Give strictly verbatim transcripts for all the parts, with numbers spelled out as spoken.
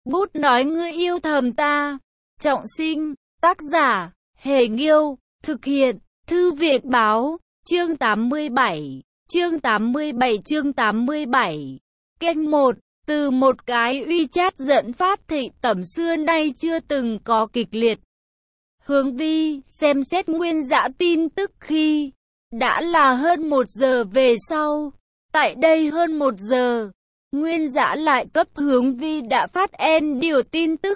Bút nói ngươi yêu thầm ta. Trọng sinh, tác giả, Hề Nghiêu, thực hiện, Thư viện Báo, chương tám mươi bảy, chương tám mươi bảy chương tám mươi bảy. Kênh một, từ một cái WeChat dẫn phát thị tẩm xưa nay chưa từng có kịch liệt. Hướng Vi, xem xét nguyên dã tin tức khi đã là hơn một giờ về sau. Tại đây hơn một giờ, Nguyên Dã lại cấp Hướng Vi đã phát en điều tin tức.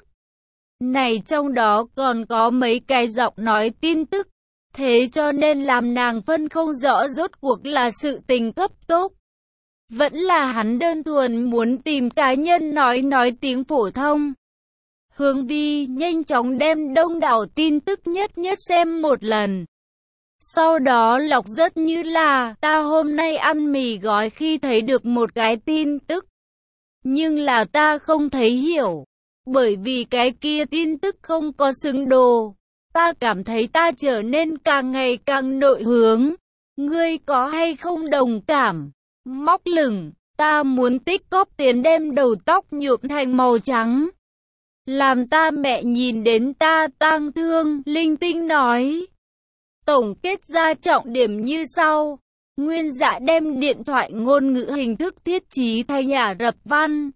Này trong đó còn có mấy cái giọng nói tin tức, thế cho nên làm nàng phân không rõ rốt cuộc là sự tình cấp tốc. Vẫn là hắn đơn thuần muốn tìm cá nhân nói nói tiếng phổ thông. Hướng Vi nhanh chóng đem đông đảo tin tức nhất nhất xem một lần. Sau đó lọc rất như là ta hôm nay ăn mì gói khi thấy được một cái tin tức. Nhưng là ta không thấy hiểu. Bởi vì cái kia tin tức không có xứng đồ. Ta cảm thấy ta trở nên càng ngày càng nội hướng. Ngươi có hay không đồng cảm? Móc lửng, ta muốn tích cóp tiền đem đầu tóc nhuộm thành màu trắng. Làm ta mẹ nhìn đến ta tang thương, linh tinh nói. Tổng kết ra trọng điểm như sau. Nguyên Dã đem điện thoại ngôn ngữ hình thức thiết trí thành Ả Rập văn.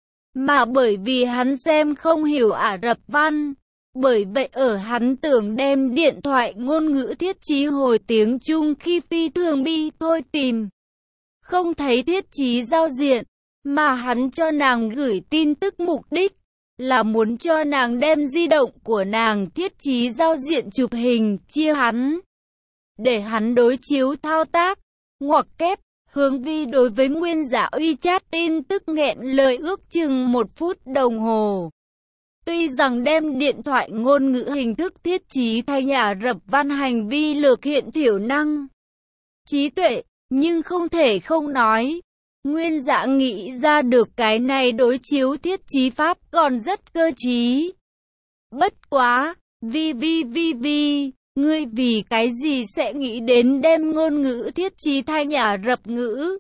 Mà bởi vì hắn xem không hiểu Ả Rập văn. Bởi vậy ở hắn tưởng đem điện thoại ngôn ngữ thiết trí hồi tiếng Trung khi phi thường bi thôi tìm. Không thấy thiết trí giao diện. Mà hắn cho nàng gửi tin tức mục đích là muốn cho nàng đem di động của nàng thiết trí giao diện chụp hình chia hắn. Để hắn đối chiếu thao tác. Ngoặc kép, Hướng Vi đối với Nguyên Dã WeChat tin tức nghẹn lời ước chừng một phút đồng hồ. Tuy rằng đem điện thoại ngôn ngữ hình thức thiết trí thành Ả Rập văn hành vi lược hiện thiểu năng trí tuệ, nhưng không thể không nói. Nguyên Dã nghĩ ra được cái này đối chiếu thiết trí pháp còn rất cơ trí. Bất quá, Vi Vi Vi Vi, ngươi vì cái gì sẽ nghĩ đến đem ngôn ngữ thiết trí thành Ả Rập ngữ?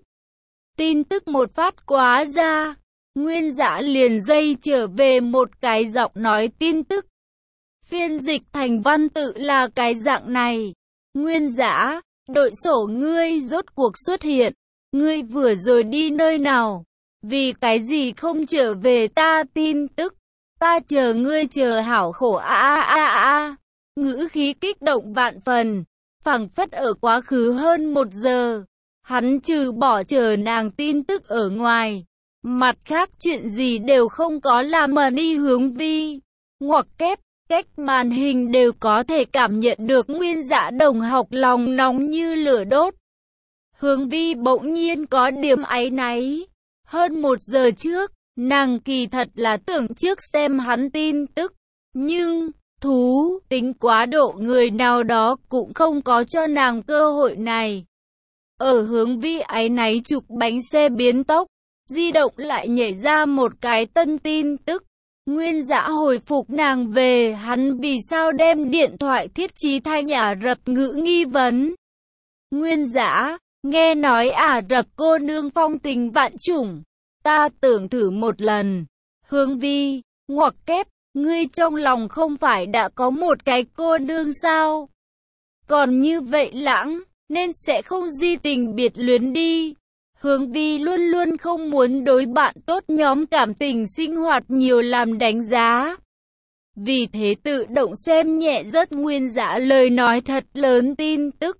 Tin tức một phát quá ra, Nguyên Dã liền dây trở về một cái giọng nói tin tức. Phiên dịch thành văn tự là cái dạng này. Nguyên Dã, đội sổ ngươi rốt cuộc xuất hiện. Ngươi vừa rồi đi nơi nào? Vì cái gì không trở về ta tin tức? Ta chờ ngươi chờ hảo khổ a a a a. Ngữ khí kích động vạn phần, phảng phất ở quá khứ hơn một giờ. Hắn trừ bỏ chờ nàng tin tức ở ngoài. Mặt khác chuyện gì đều không có làm mà đi Hướng Vi. Ngoặc kép, cách màn hình đều có thể cảm nhận được Nguyên Dã đồng học lòng nóng như lửa đốt. Hướng Vi bỗng nhiên có điểm áy náy. Hơn một giờ trước, nàng kỳ thật là tưởng trước xem hắn tin tức. Nhưng, thú tính quá độ người nào đó cũng không có cho nàng cơ hội này. Ở Hướng Vi áy náy chụp bánh xe biến tốc, di động lại nhảy ra một cái tân tin tức. Nguyên Dã hồi phục nàng về hắn vì sao đem điện thoại thiết trí thành Ả Rập ngữ nghi vấn. Nguyên Dã, nghe nói Ả Rập cô nương phong tình vạn chủng, ta tưởng thử một lần. Hướng Vi, ngoặc kép, ngươi trong lòng không phải đã có một cái cô nương sao? Còn như vậy lãng, nên sẽ không di tình biệt luyến đi. Hướng Vi luôn luôn không muốn đối bạn tốt nhóm cảm tình sinh hoạt nhiều làm đánh giá. Vì thế tự động xem nhẹ rất Nguyên Dã lời nói thật lớn tin tức.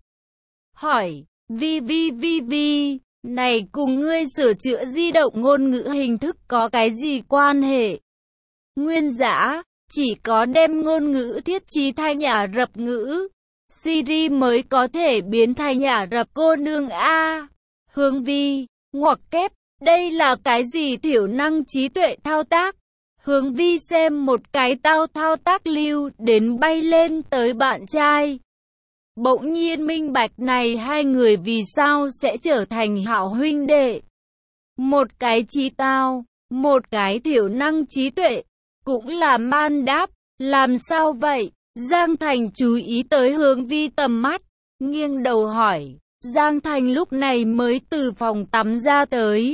Hỏi, Vi Vi Vi Vi, này cùng ngươi sửa chữa di động ngôn ngữ hình thức có cái gì quan hệ? Nguyên Dã, chỉ có đem ngôn ngữ thiết trí thành Ả Rập ngữ, Siri mới có thể biến thành Ả Rập cô nương a. Hướng Vi, ngoặc kép, đây là cái gì thiểu năng trí tuệ thao tác? Hướng Vi xem một cái tao thao tác lưu đến bay lên tới bạn trai. Bỗng nhiên minh bạch này hai người vì sao sẽ trở thành hảo huynh đệ. Một cái trí tao, một cái thiểu năng trí tuệ, cũng là man đáp, làm sao vậy? Giang Thành chú ý tới Hướng Vi tầm mắt, nghiêng đầu hỏi. Giang Thành lúc này mới từ phòng tắm ra tới.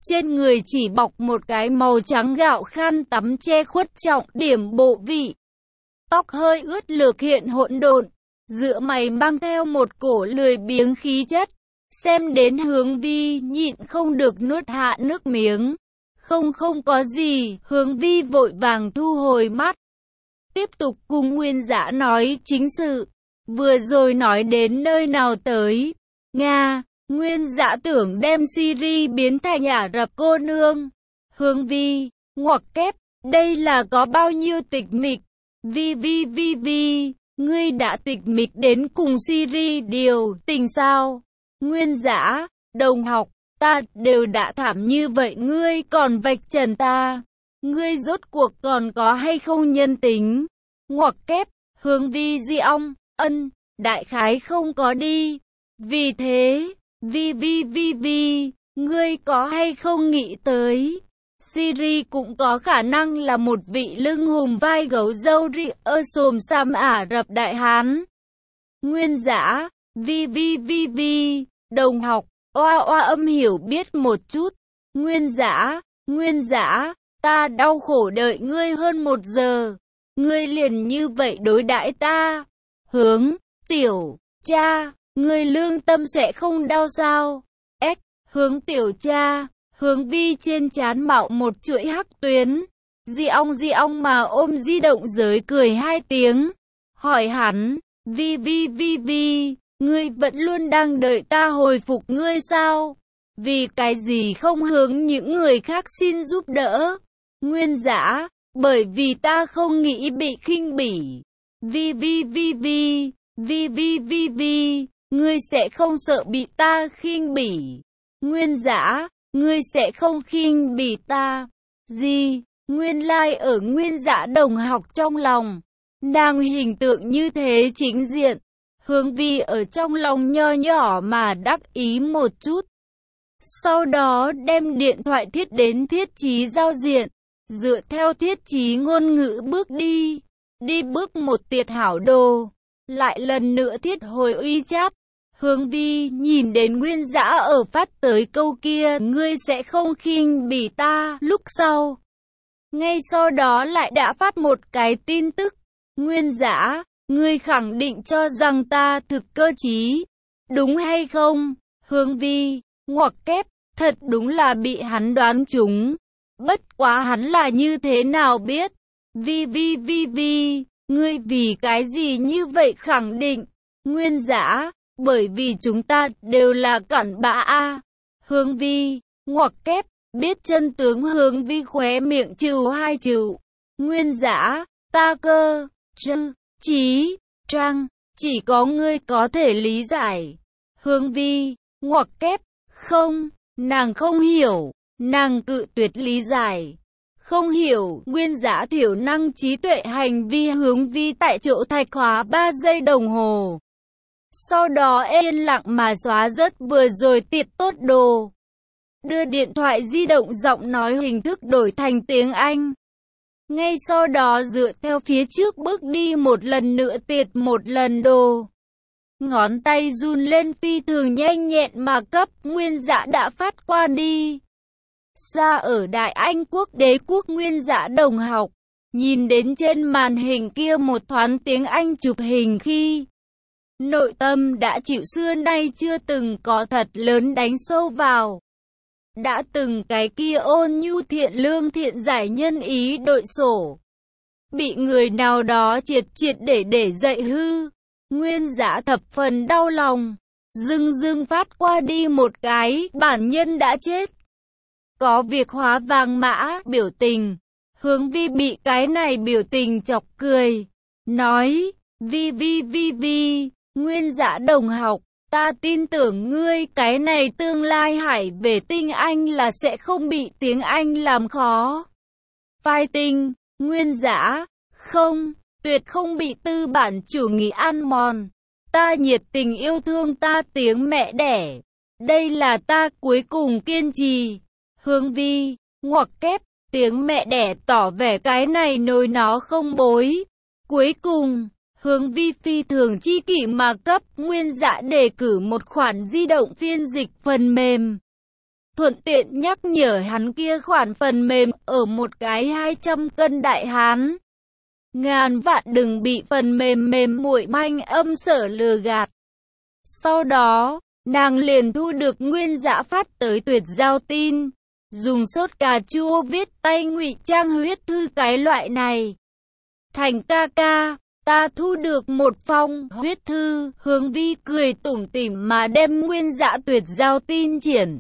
Trên người chỉ bọc một cái màu trắng gạo khăn tắm che khuất trọng điểm bộ vị. Tóc hơi ướt lược hiện hỗn độn, giữa mày mang theo một cổ lười biếng khí chất. Xem đến Hướng Vi nhịn không được nuốt hạ nước miếng. Không không có gì, Hướng Vi vội vàng thu hồi mắt. Tiếp tục cùng Nguyên Dã nói chính sự. Vừa rồi nói đến nơi nào tới? Nga, Nguyên Dã tưởng đem Siri biến thành Ả Rập cô nương. Hướng Vi, ngoặc kép, đây là có bao nhiêu tịch mịch? Vi Vi Vi Vi, ngươi đã tịch mịch đến cùng Siri điều tình sao? Nguyên Dã, đồng học, ta đều đã thảm như vậy ngươi còn vạch trần ta. Ngươi rốt cuộc còn có hay không nhân tính? Ngoặc kép, Hướng Vi di ong, ân, đại khái không có đi. Vì thế, Vi Vi Vi Vi, ngươi có hay không nghĩ tới? Siri cũng có khả năng là một vị lưng hùm vai gấu râu ri ơ xồm xàm Ả Rập Đại Hán. Nguyên Dã, Vi Vi Vi Vi, đồng học, oa oa âm hiểu biết một chút. Nguyên Dã, Nguyên Dã, ta đau khổ đợi ngươi hơn một giờ. Ngươi liền như vậy đối đãi ta. Hướng, tiểu, cha, ngươi lương tâm sẽ không đau sao? Ếch, Hướng tiểu cha, Hướng Vi trên trán mạo một chuỗi hắc tuyến. Di ong di ong mà ôm di động giới cười hai tiếng. Hỏi hắn, Vi Vi Vi Vi, ngươi vẫn luôn đang đợi ta hồi phục ngươi sao? Vì cái gì không hướng những người khác xin giúp đỡ? Nguyên Dã, bởi vì ta không nghĩ bị khinh bỉ. Vi Vi Vi Vi, Vi Vi Vi Vi, ngươi sẽ không sợ bị ta khinh bỉ. Nguyên Dã, ngươi sẽ không khinh bỉ ta. Gì? Nguyên lai like ở Nguyên Dã đồng học trong lòng, nàng hình tượng như thế chính diện. Hướng Vi ở trong lòng nho nhỏ mà đắc ý một chút. Sau đó đem điện thoại thiết đến thiết trí giao diện, dựa theo thiết trí ngôn ngữ bước đi. Đi bước một tiệt hảo đồ, lại lần nữa thiết hồi WeChat. Hướng Vi nhìn đến Nguyên Dã ở phát tới câu kia, ngươi sẽ không khinh bỉ ta, lúc sau. Ngay sau đó lại đã phát một cái tin tức. Nguyên Dã, ngươi khẳng định cho rằng ta thực cơ trí, đúng hay không? Hướng Vi, ngoặc kép, thật đúng là bị hắn đoán trúng. Bất quá hắn là như thế nào biết? Vi Vi Vi Vi, ngươi vì cái gì như vậy khẳng định? Nguyên Dã, bởi vì chúng ta đều là cặn bã a. Hướng Vi, ngoặc kép, biết chân tướng. Hướng Vi khóe miệng trừ hai trừ. Nguyên Dã, ta cơ, chư, trí, trăng, chỉ có ngươi có thể lý giải. Hướng Vi, ngoặc kép, không, nàng không hiểu, nàng cự tuyệt lý giải. Không hiểu, Nguyên Dã thiểu năng trí tuệ hành vi. Hướng Vi tại chỗ thạch hóa ba giây đồng hồ. Sau đó yên lặng mà xóa rớt vừa rồi tiệt tốt đồ. Đưa điện thoại di động giọng nói hình thức đổi thành tiếng Anh. Ngay sau đó dựa theo phía trước bước đi một lần nữa tiệt một lần đồ. Ngón tay run lên phi thường nhanh nhẹn mà cấp Nguyên Dã đã phát qua đi. Xa ở Đại Anh quốc đế quốc Nguyên Dã đồng học, nhìn đến trên màn hình kia một thoáng tiếng Anh chụp hình khi nội tâm đã chịu xưa nay chưa từng có thật lớn đánh sâu vào. Đã từng cái kia ôn nhu thiện lương thiện giải nhân ý đội sổ, bị người nào đó triệt triệt để để dạy hư. Nguyên Dã thập phần đau lòng, dưng dưng phát qua đi một cái, bản nhân đã chết. Có việc hóa vàng mã, biểu tình. Hướng Vi bị cái này biểu tình chọc cười. Nói, Vi Vi Vi Vi, Nguyên Dã đồng học, ta tin tưởng ngươi cái này tương lai hải về tinh Anh là sẽ không bị tiếng Anh làm khó. Fighting, Nguyên Dã, không, tuyệt không bị tư bản chủ nghĩa ăn mòn. Ta nhiệt tình yêu thương ta tiếng mẹ đẻ. Đây là ta cuối cùng kiên trì. Hướng Vi, ngoặc kép, tiếng mẹ đẻ tỏ vẻ cái này nồi nó không bối. Cuối cùng, Hướng Vi phi thường chi kỷ mà cấp Nguyên Dã đề cử một khoản di động phiên dịch phần mềm. thuận tiện nhắc nhở hắn kia khoản phần mềm ở một cái hai trăm cân đại hán. Ngàn vạn đừng bị phần mềm mềm muội manh âm sở lừa gạt. Sau đó, nàng liền thu được Nguyên Dã phát tới tuyệt giao tin, dùng sốt cà chua viết tay ngụy trang huyết thư cái loại này. Thành ca ca, ta thu được một phong huyết thư. Hướng Vi cười tủm tỉm mà đem Nguyên Dã tuyệt giao tin triển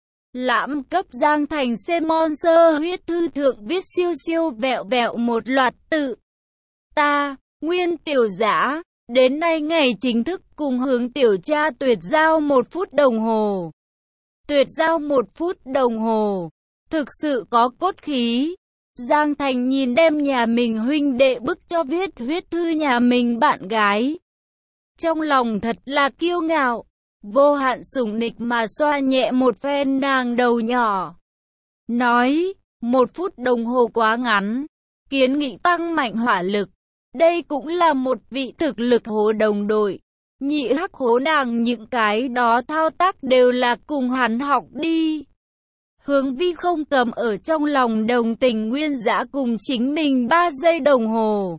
lãm cấp Giang Thành. Semon sơ huyết thư thượng viết siêu siêu vẹo vẹo một loạt tự. Ta, Nguyên Tiểu Dã, đến nay ngày chính thức cùng Hướng tiểu cha tuyệt giao một phút đồng hồ. Tuyệt giao một phút đồng hồ, thực sự có cốt khí. Giang Thành nhìn đem nhà mình huynh đệ bức cho viết huyết thư nhà mình bạn gái. Trong lòng thật là kiêu ngạo, vô hạn sủng nịch mà xoa nhẹ một phen nàng đầu nhỏ. Nói, một phút đồng hồ quá ngắn, kiến nghị tăng mạnh hỏa lực. Đây cũng là một vị thực lực hố đồng đội. Nhị hắc hố nàng những cái đó thao tác đều là cùng hắn học đi. Hướng Vi không cầm ở trong lòng đồng tình Nguyên Dã cùng chính mình ba giây đồng hồ.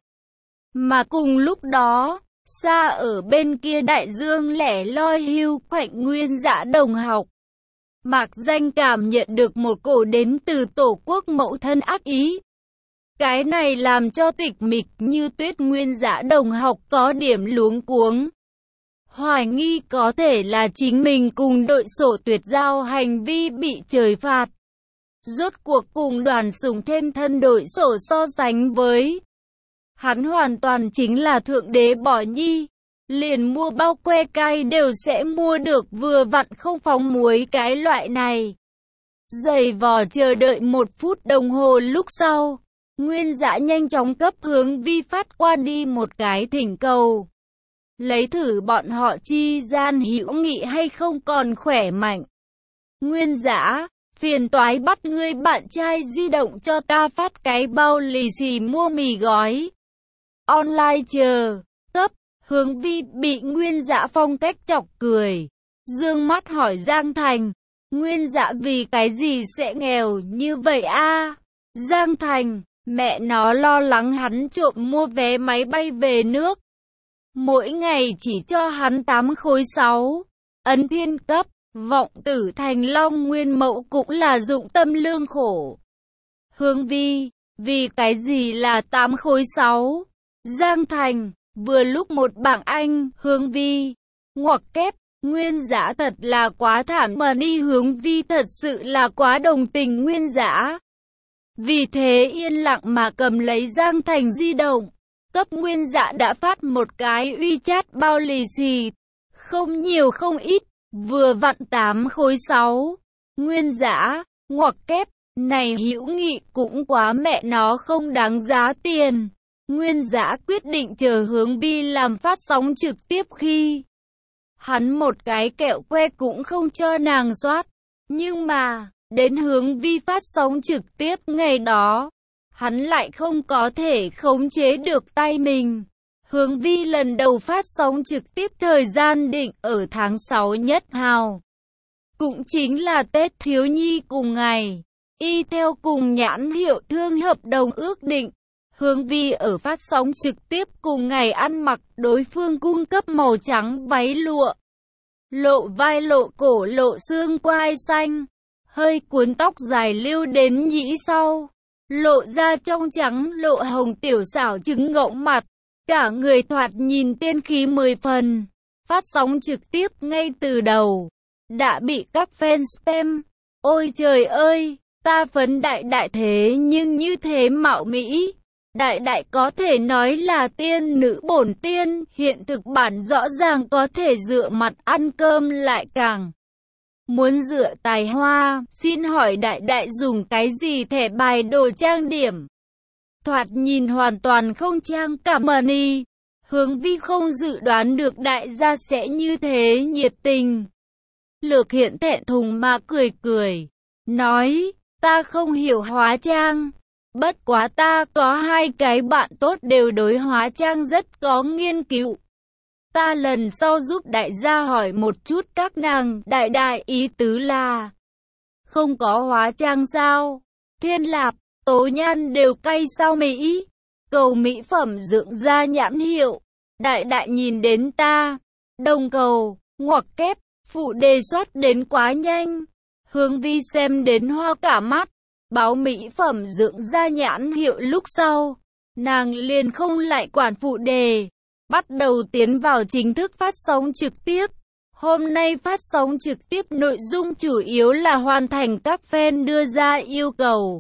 Mà cùng lúc đó, xa ở bên kia đại dương lẻ loi hưu khoảnh Nguyên Dã đồng học. Mạc Danh cảm nhận được một cổ đến từ tổ quốc mẫu thân ác ý. Cái này làm cho tịch mịch như tuyết Nguyên Dã đồng học có điểm luống cuống. Hoài nghi có thể là chính mình cùng đội sổ tuyệt giao hành vi bị trời phạt. Rốt cuộc cùng đoàn sủng thêm thân đội sổ so sánh với. Hắn hoàn toàn chính là thượng đế bỏ nhi. Liền mua bao que cay đều sẽ mua được vừa vặn không phóng muối cái loại này. Giày vò chờ đợi một phút đồng hồ lúc sau. Nguyên Dã nhanh chóng cấp Hướng Vi phát qua đi một cái thỉnh cầu. Lấy thử bọn họ chi gian hữu nghị hay không còn khỏe mạnh. Nguyên Dã, phiền toái bắt ngươi bạn trai di động cho ta phát cái bao lì xì mua mì gói. Online chờ, cấp, Hướng Vi bị Nguyên Dã phong cách chọc cười. Dương mắt hỏi Giang Thành, Nguyên Dã vì cái gì sẽ nghèo như vậy a? Giang Thành, mẹ nó lo lắng hắn trộm mua vé máy bay về nước. Mỗi ngày chỉ cho hắn tám khối sáu. Ấn Thiên cấp, vọng tử Thành Long Nguyên Mẫu cũng là dụng tâm lương khổ. Hướng Vi, vì cái gì là tám khối sáu? Giang Thành, vừa lúc một bảng Anh. Hướng Vi, ngoặc kép, Nguyên Dã thật là quá thảm mà đi. Hướng Vi thật sự là quá đồng tình Nguyên Dã. Vì thế yên lặng mà cầm lấy Giang Thành di động. Cấp Nguyên Dã đã phát một cái uy chat bao lì xì. Không nhiều không ít, vừa vặn tám khối sáu. Nguyên Dã, ngoặc kép, này hữu nghị cũng quá mẹ nó không đáng giá tiền. Nguyên Dã quyết định chờ Hướng Vi làm phát sóng trực tiếp khi. Hắn một cái kẹo que cũng không cho nàng soát. Nhưng mà, đến Hướng Vi phát sóng trực tiếp ngày đó, hắn lại không có thể khống chế được tay mình. Hướng Vi lần đầu phát sóng trực tiếp thời gian định ở tháng sáu nhất hào. Cũng chính là Tết Thiếu Nhi cùng ngày. Y theo cùng nhãn hiệu thương hợp đồng ước định. Hướng Vi ở phát sóng trực tiếp cùng ngày ăn mặc đối phương cung cấp màu trắng váy lụa. Lộ vai lộ cổ lộ xương quai xanh. Hơi cuốn tóc dài lưu đến nhĩ sau. Lộ ra trong trắng lộ hồng tiểu xảo trứng ngỗng mặt. Cả người thoạt nhìn tiên khí mười phần. Phát sóng trực tiếp ngay từ đầu. Đã bị các fan spam. Ôi trời ơi, ta phấn đại đại thế nhưng như thế mạo mỹ. Đại đại có thể nói là tiên nữ bổn tiên. Hiện thực bản rõ ràng có thể dựa mặt ăn cơm lại càng. Muốn dựa tài hoa, xin hỏi đại đại dùng cái gì thẻ bài đồ trang điểm? Thoạt nhìn hoàn toàn không trang cả money. Hướng Vi không dự đoán được đại gia sẽ như thế nhiệt tình. Lược Hiện thẹn thùng mà cười cười. Nói, ta không hiểu hóa trang. Bất quá ta có hai cái bạn tốt đều đối hóa trang rất có nghiên cứu. Ta lần sau giúp đại gia hỏi một chút các nàng. Đại đại ý tứ là Không có hóa trang sao? Thiên Lạp, Tố Nhan đều cay sao Mỹ? Cầu mỹ phẩm dưỡng da nhãn hiệu. Đại đại nhìn đến ta. Đồng cầu, ngoặc kép, phụ đề soát đến quá nhanh. Hướng Vi xem đến hoa cả mắt. Báo mỹ phẩm dưỡng da nhãn hiệu lúc sau. Nàng liền không lại quản phụ đề. Bắt đầu tiến vào chính thức phát sóng trực tiếp. Hôm nay phát sóng trực tiếp nội dung chủ yếu là hoàn thành các fan đưa ra yêu cầu.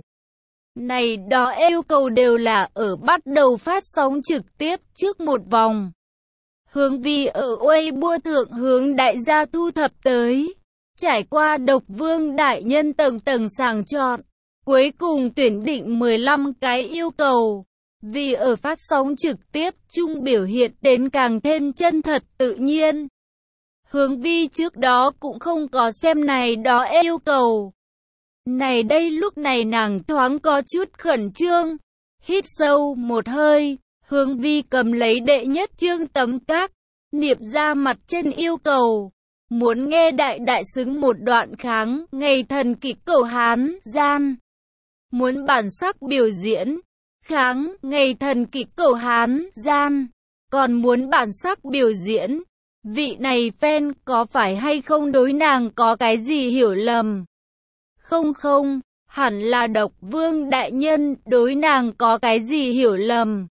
Này đó yêu cầu đều là ở bắt đầu phát sóng trực tiếp trước một vòng. Hướng Vi ở Weibo thượng hướng đại gia thu thập tới. Trải qua độc vương đại nhân tầng tầng sàng chọn. Cuối cùng tuyển định mười lăm cái yêu cầu. Vì ở phát sóng trực tiếp chung biểu hiện đến càng thêm chân thật tự nhiên. Hướng Vi trước đó cũng không có xem này đó yêu cầu. Này đây lúc này nàng thoáng có chút khẩn trương. Hít sâu một hơi, Hướng Vi cầm lấy đệ nhất chương tấm các, niệm ra mặt trên yêu cầu. Muốn nghe đại đại xứng một đoạn kháng, ngày thần kịch cầu Hán, gian. Muốn bản sắc biểu diễn, kháng, ngày thần kịch cầu Hán, gian. Còn muốn bản sắc biểu diễn. Vị này fan có phải hay không đối nàng có cái gì hiểu lầm? Không không, hẳn là độc vương đại nhân đối nàng có cái gì hiểu lầm.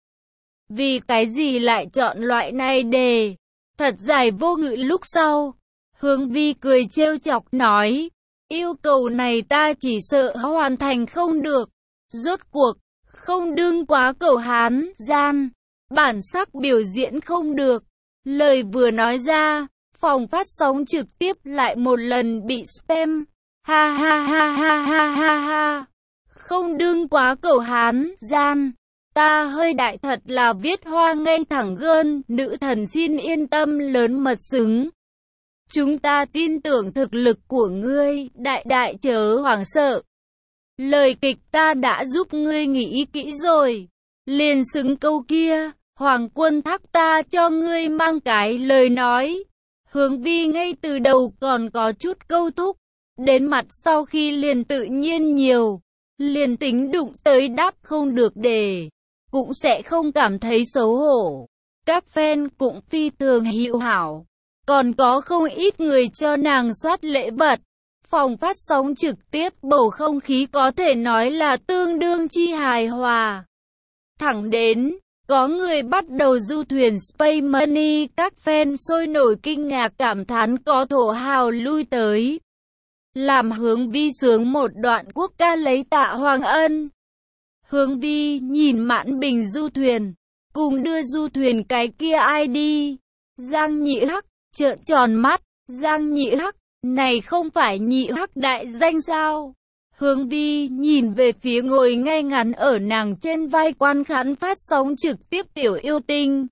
Vì cái gì lại chọn loại này đề? Thật dài vô ngữ lúc sau. Hướng Vi cười trêu chọc nói. Yêu cầu này ta chỉ sợ hoàn thành không được. Rốt cuộc, không đương quá cầu Hán, gian. Bản sắc biểu diễn không được. Lời vừa nói ra, phòng phát sóng trực tiếp lại một lần bị spam. Ha ha ha ha ha ha ha. Không đương quá cầu Hán, gian. Ta hơi đại thật là viết hoa ngây thẳng gơn, nữ thần xin yên tâm lớn mật xứng. Chúng ta tin tưởng thực lực của ngươi, đại đại chớ hoảng sợ. Lời kịch ta đã giúp ngươi nghĩ kỹ rồi. Liền xứng câu kia, Hoàng quân thác ta cho ngươi mang cái lời nói. Hướng Vi ngay từ đầu còn có chút câu thúc. Đến mặt sau khi liền tự nhiên nhiều. Liền tính đụng tới đáp không được đề. Cũng sẽ không cảm thấy xấu hổ. Các fan cũng phi thường hữu hảo. Còn có không ít người cho nàng soát lễ vật. Phòng phát sóng trực tiếp bầu không khí có thể nói là tương đương chi hài hòa. Thẳng đến, có người bắt đầu du thuyền Space Money, các fan sôi nổi kinh ngạc cảm thán có thổ hào lui tới. Làm Hướng Vi sướng một đoạn quốc ca lấy tạ Hoàng Ân. Hướng Vi nhìn mãn bình du thuyền, cùng đưa du thuyền cái kia ai đi. Giang Nhị Hắc trợn tròn mắt, Giang Nhị Hắc, này không phải Nhị Hắc đại danh sao? Hướng Vi nhìn về phía ngồi ngay ngắn ở nàng trên vai quan khán phát sóng trực tiếp tiểu yêu tinh.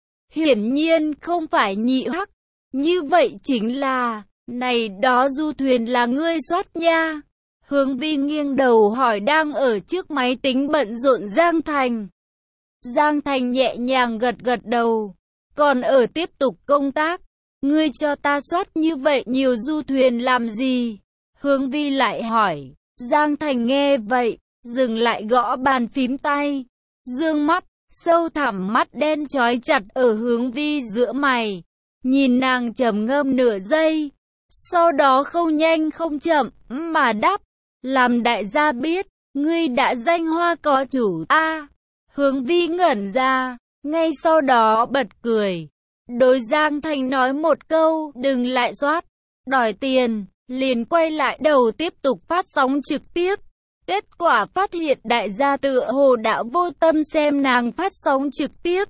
Hiển nhiên không phải Nhị Hắc, như vậy chính là, này đó du thuyền là ngươi soát nha. Hướng Vi nghiêng đầu hỏi đang ở trước máy tính bận rộn Giang Thành. Giang Thành nhẹ nhàng gật gật đầu, còn ở tiếp tục công tác. Ngươi cho ta soát như vậy nhiều du thuyền làm gì? Hướng Vi lại hỏi. Giang Thành nghe vậy, dừng lại gõ bàn phím tay. Dương mắt, sâu thẳm mắt đen chói chặt ở Hướng Vi giữa mày. Nhìn nàng trầm ngâm nửa giây. Sau đó không nhanh không chậm, mà đáp. Làm đại gia biết, ngươi đã danh hoa có chủ a. À, Hướng Vi ngẩn ra, ngay sau đó bật cười. Đối Giang Thành nói một câu, đừng lại soát, đòi tiền, liền quay lại đầu tiếp tục phát sóng trực tiếp. Kết quả phát hiện đại gia tựa hồ đã vô tâm xem nàng phát sóng trực tiếp.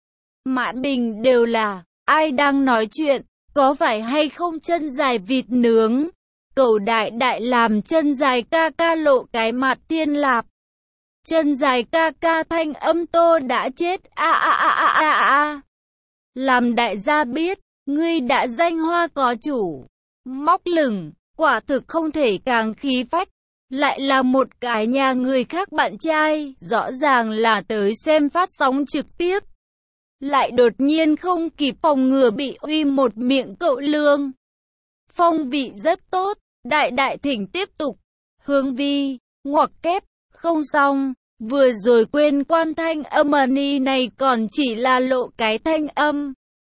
Mãn bình đều là, ai đang nói chuyện, có phải hay không chân dài vịt nướng. Cầu đại đại làm chân dài ca ca lộ cái mặt Thiên Lạp. Chân dài ca ca thanh âm tô đã chết, a a a a a a. Làm đại gia biết, ngươi đã danh hoa có chủ. Móc lửng, quả thực không thể càng khí phách. Lại là một cái nhà người khác bạn trai, rõ ràng là tới xem phát sóng trực tiếp. Lại đột nhiên không kịp phòng ngừa bị uy một miệng cậu lương. Phong vị rất tốt, đại đại thỉnh tiếp tục. Hướng Vi, ngoặc kép, không xong, vừa rồi quên quan thanh âm ni này còn chỉ là lộ cái thanh âm,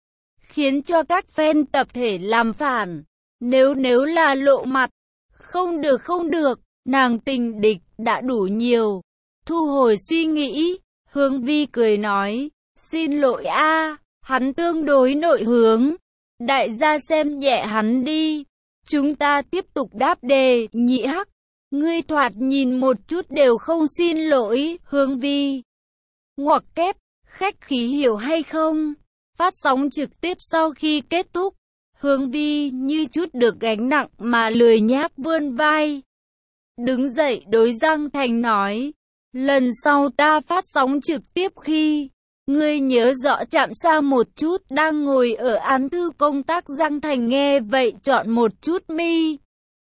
khiến cho các fan tập thể làm phản. Nếu nếu là lộ mặt, không được không được, nàng tình địch đã đủ nhiều. Thu hồi suy nghĩ, Hướng Vi cười nói, xin lỗi a, hắn tương đối nội hướng, đại gia xem nhẹ hắn đi. Chúng ta tiếp tục đáp đề. Nhị Hắc, ngươi thoạt nhìn một chút đều không xin lỗi. Hướng Vi, ngoặc kép, khách khí hiểu hay không? Phát sóng trực tiếp sau khi kết thúc, Hướng Vi như chút được gánh nặng mà lười nhác vươn vai. Đứng dậy đối Giang Thành nói, lần sau ta phát sóng trực tiếp khi, ngươi nhớ rõ chạm xa một chút. Đang ngồi ở án thư công tác Giang Thành nghe vậy chọn một chút mi,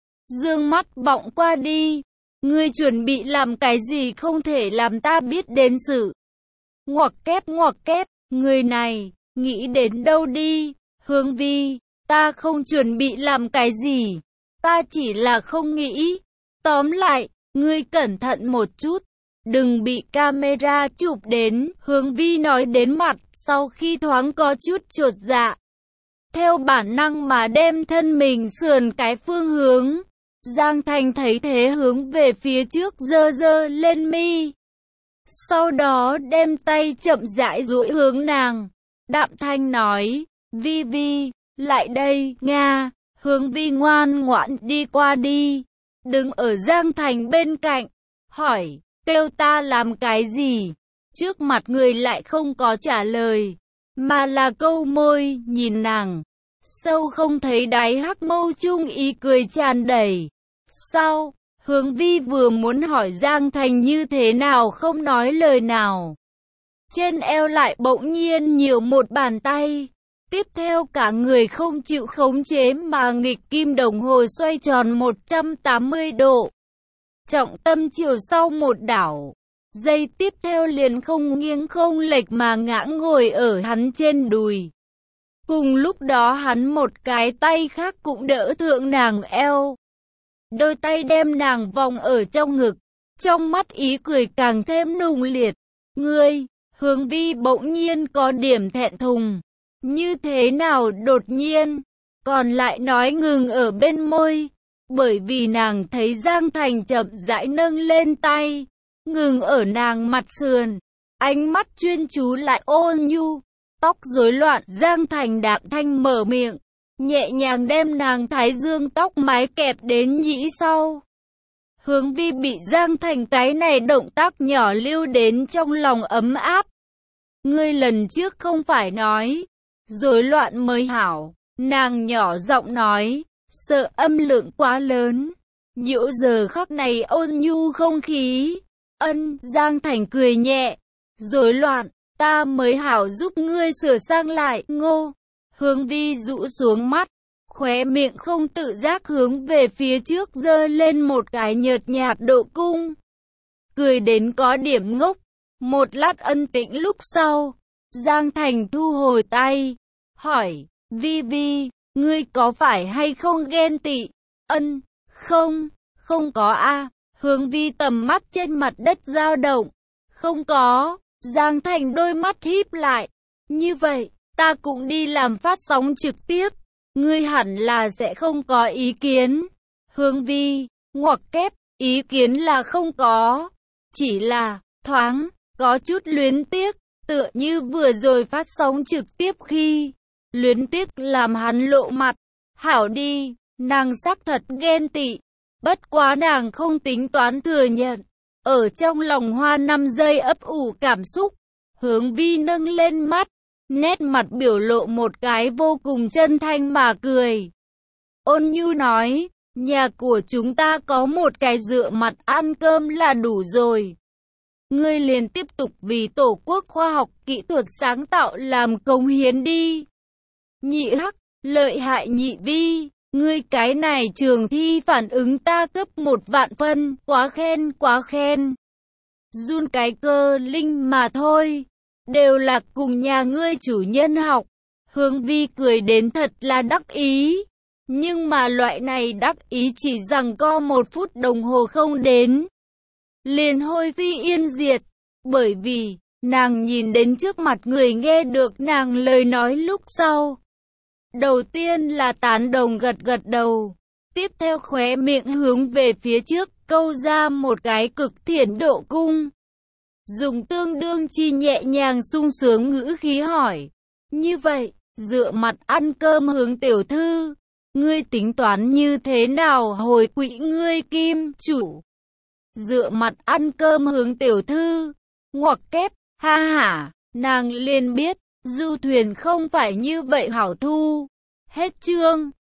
dương mắt bọng qua đi. Ngươi chuẩn bị làm cái gì không thể làm ta biết đến sự. Ngoặc kép ngoặc kép, người này, nghĩ đến đâu đi. Hướng Vi, ta không chuẩn bị làm cái gì, ta chỉ là không nghĩ. Tóm lại, ngươi cẩn thận một chút, đừng bị camera chụp đến. Hướng Vi nói đến mặt, sau khi thoáng có chút chột dạ, theo bản năng mà đem thân mình sườn cái phương hướng. Giang Thành thấy thế hướng về phía trước giơ giơ lên mi, sau đó đem tay chậm rãi duỗi hướng nàng, đạm thanh nói, Vi Vi, lại đây, Nga. Hướng Vi ngoan ngoãn đi qua đi, đứng ở Giang Thành bên cạnh, hỏi, kêu ta làm cái gì? Trước mặt người lại không có trả lời, mà là câu môi, nhìn nàng, sâu không thấy đáy hắc mâu chung ý cười tràn đầy. Sau, Hướng Vi vừa muốn hỏi Giang Thành như thế nào không nói lời nào, trên eo lại bỗng nhiên nhiều một bàn tay. Tiếp theo cả người không chịu khống chế mà nghịch kim đồng hồ xoay tròn một trăm tám mươi độ. Trọng tâm chiều sau một đảo. Giây tiếp theo liền không nghiêng không lệch mà ngã ngồi ở hắn trên đùi. Cùng lúc đó hắn một cái tay khác cũng đỡ thượng nàng eo. Đôi tay đem nàng vòng ở trong ngực. Trong mắt ý cười càng thêm nùng liệt. Ngươi, Hướng Vi bỗng nhiên có điểm thẹn thùng. Như thế nào đột nhiên, còn lại nói ngừng ở bên môi, bởi vì nàng thấy Giang Thành chậm rãi nâng lên tay, ngừng ở nàng mặt sườn, ánh mắt chuyên chú lại ôn nhu, tóc rối loạn. Giang Thành đạm thanh mở miệng, nhẹ nhàng đem nàng thái dương tóc mái kẹp đến nhĩ sau. Hướng Vi bị Giang Thành cái này động tác nhỏ lưu đến trong lòng ấm áp. Ngươi lần trước không phải nói rối loạn mới hảo, nàng nhỏ giọng nói, sợ âm lượng quá lớn, nhiễu giờ khắc này ôn nhu không khí. Ân, Giang Thành cười nhẹ, rối loạn, ta mới hảo giúp ngươi sửa sang lại. Ngô, Hướng Vi rũ xuống mắt, khóe miệng không tự giác hướng về phía trước giơ lên một cái nhợt nhạt độ cung, cười đến có điểm ngốc. Một lát ân tĩnh lúc sau, Giang Thành thu hồi tay, hỏi, Vi Vi, ngươi có phải hay không ghen tị? Ân, không, không có a. Hướng Vi tầm mắt trên mặt đất dao động, không có. Giang Thành đôi mắt híp lại, như vậy, ta cũng đi làm phát sóng trực tiếp, ngươi hẳn là sẽ không có ý kiến. Hướng Vi, ngoặc kép, ý kiến là không có, chỉ là, thoáng, có chút luyến tiếc, tựa như vừa rồi phát sóng trực tiếp khi, luyến tiếc làm hắn lộ mặt. Hảo đi, nàng xác thật ghen tị, bất quá nàng không tính toán thừa nhận. Ở trong lòng hoa năm giây ấp ủ cảm xúc, Hướng Vi nâng lên mắt, nét mặt biểu lộ một cái vô cùng chân thành mà cười. Ôn nhu nói, nhà của chúng ta có một cái dựa mặt ăn cơm là đủ rồi. Ngươi liền tiếp tục vì Tổ quốc khoa học kỹ thuật sáng tạo làm cống hiến đi. Nhị Hắc, lợi hại nhị Vi, ngươi cái này trường thi phản ứng ta cấp một vạn phân, quá khen quá khen. Run cái cơ linh mà thôi, đều là cùng nhà ngươi chủ nhân học. Hướng Vi cười đến thật là đắc ý, Nhưng mà loại này đắc ý chỉ rằng co một phút đồng hồ không đến, liền hôi phi yên diệt, bởi vì nàng nhìn đến trước mặt người nghe được nàng lời nói lúc sau. Đầu tiên là tán đồng gật gật đầu, tiếp theo khóe miệng hướng về phía trước, câu ra một cái cực thiện độ cung. Dùng tương đương chi nhẹ nhàng sung sướng ngữ khí hỏi, như vậy, dựa mặt ăn cơm hướng tiểu thư, ngươi tính toán như thế nào hồi quỹ ngươi kim chủ? Dựa mặt ăn cơm hướng tiểu thư, ngoặc kép, ha hả, nàng liền biết, du thuyền không phải như vậy hảo thu. Hết chương.